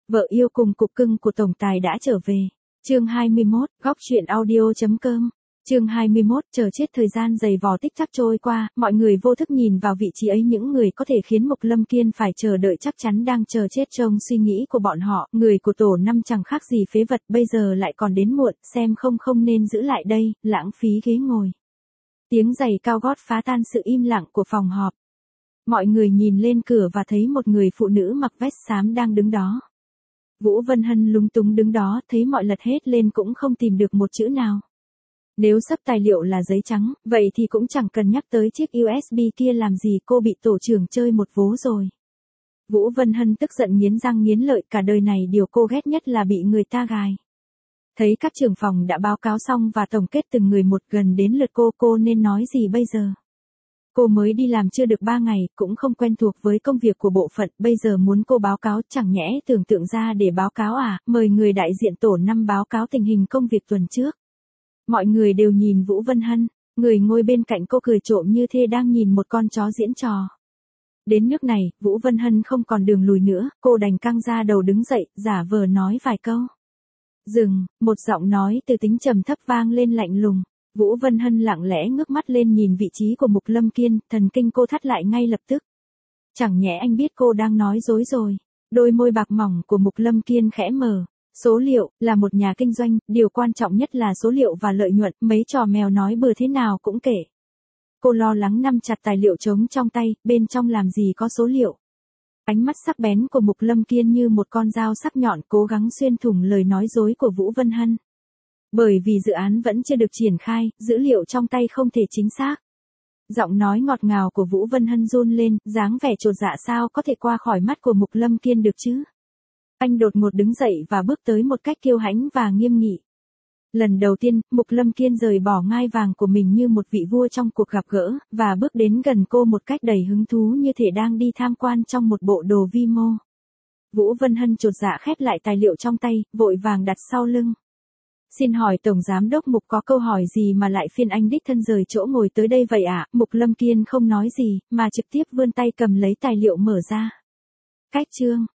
Vợ yêu cùng cục cưng của tổng tài đã trở về. Chương 21, góc truyện audio.com. Chương 21, chờ chết thời gian dày vò tích tắc trôi qua, mọi người vô thức nhìn vào vị trí ấy, những người có thể khiến Mục Lâm Kiên phải chờ đợi chắc chắn đang chờ chết. Trong suy nghĩ của bọn họ, người của tổ 5 chẳng khác gì phế vật, bây giờ lại còn đến muộn, xem không nên giữ lại đây, lãng phí ghế ngồi. Tiếng giày cao gót phá tan sự im lặng của phòng họp. Mọi người nhìn lên cửa và thấy một người phụ nữ mặc vest xám đang đứng đó. Vũ Vân Hân lúng túng đứng đó, thấy mọi lật hết lên cũng không tìm được một chữ nào. Nếu sắp tài liệu là giấy trắng, vậy thì cũng chẳng cần nhắc tới chiếc USB kia làm gì, cô bị tổ trưởng chơi một vố rồi. Vũ Vân Hân tức giận nghiến răng nghiến lợi, cả đời này điều cô ghét nhất là bị người ta gài. Thấy các trưởng phòng đã báo cáo xong và tổng kết từng người một, gần đến lượt cô nên nói gì bây giờ? Cô mới đi làm chưa được 3 ngày, cũng không quen thuộc với công việc của bộ phận, bây giờ muốn cô báo cáo, chẳng nhẽ tưởng tượng ra để báo cáo à? Mời người đại diện tổ 5 báo cáo tình hình công việc tuần trước. Mọi người đều nhìn Vũ Vân Hân, người ngồi bên cạnh cô cười trộm như thế đang nhìn một con chó diễn trò. Đến nước này, Vũ Vân Hân không còn đường lùi nữa, cô đành căng ra đầu đứng dậy, giả vờ nói vài câu. Dừng, một giọng nói từ tính trầm thấp vang lên lạnh lùng. Vũ Vân Hân lặng lẽ ngước mắt lên nhìn vị trí của Mục Lâm Kiên, thần kinh cô thắt lại ngay lập tức. Chẳng nhẽ anh biết cô đang nói dối rồi. Đôi môi bạc mỏng của Mục Lâm Kiên khẽ mở. Số liệu, là một nhà kinh doanh, điều quan trọng nhất là số liệu và lợi nhuận, mấy trò mèo nói bừa thế nào cũng kể. Cô lo lắng nắm chặt tài liệu trống trong tay, bên trong làm gì có số liệu. Ánh mắt sắc bén của Mục Lâm Kiên như một con dao sắc nhọn cố gắng xuyên thủng lời nói dối của Vũ Vân Hân. Bởi vì dự án vẫn chưa được triển khai, dữ liệu trong tay không thể chính xác. Giọng nói ngọt ngào của Vũ Vân Hân run lên, dáng vẻ chột dạ sao có thể qua khỏi mắt của Mục Lâm Kiên được chứ. Anh đột ngột đứng dậy và bước tới một cách kiêu hãnh và nghiêm nghị. Lần đầu tiên, Mục Lâm Kiên rời bỏ ngai vàng của mình như một vị vua trong cuộc gặp gỡ, và bước đến gần cô một cách đầy hứng thú như thể đang đi tham quan trong một bộ đồ vi mô. Vũ Vân Hân chột dạ khép lại tài liệu trong tay, vội vàng đặt sau lưng. Xin hỏi Tổng Giám đốc Mục có câu hỏi gì mà lại phiền anh đích thân rời chỗ ngồi tới đây vậy ạ? Mục Lâm Kiên không nói gì, mà trực tiếp vươn tay cầm lấy tài liệu mở ra. Cách chương.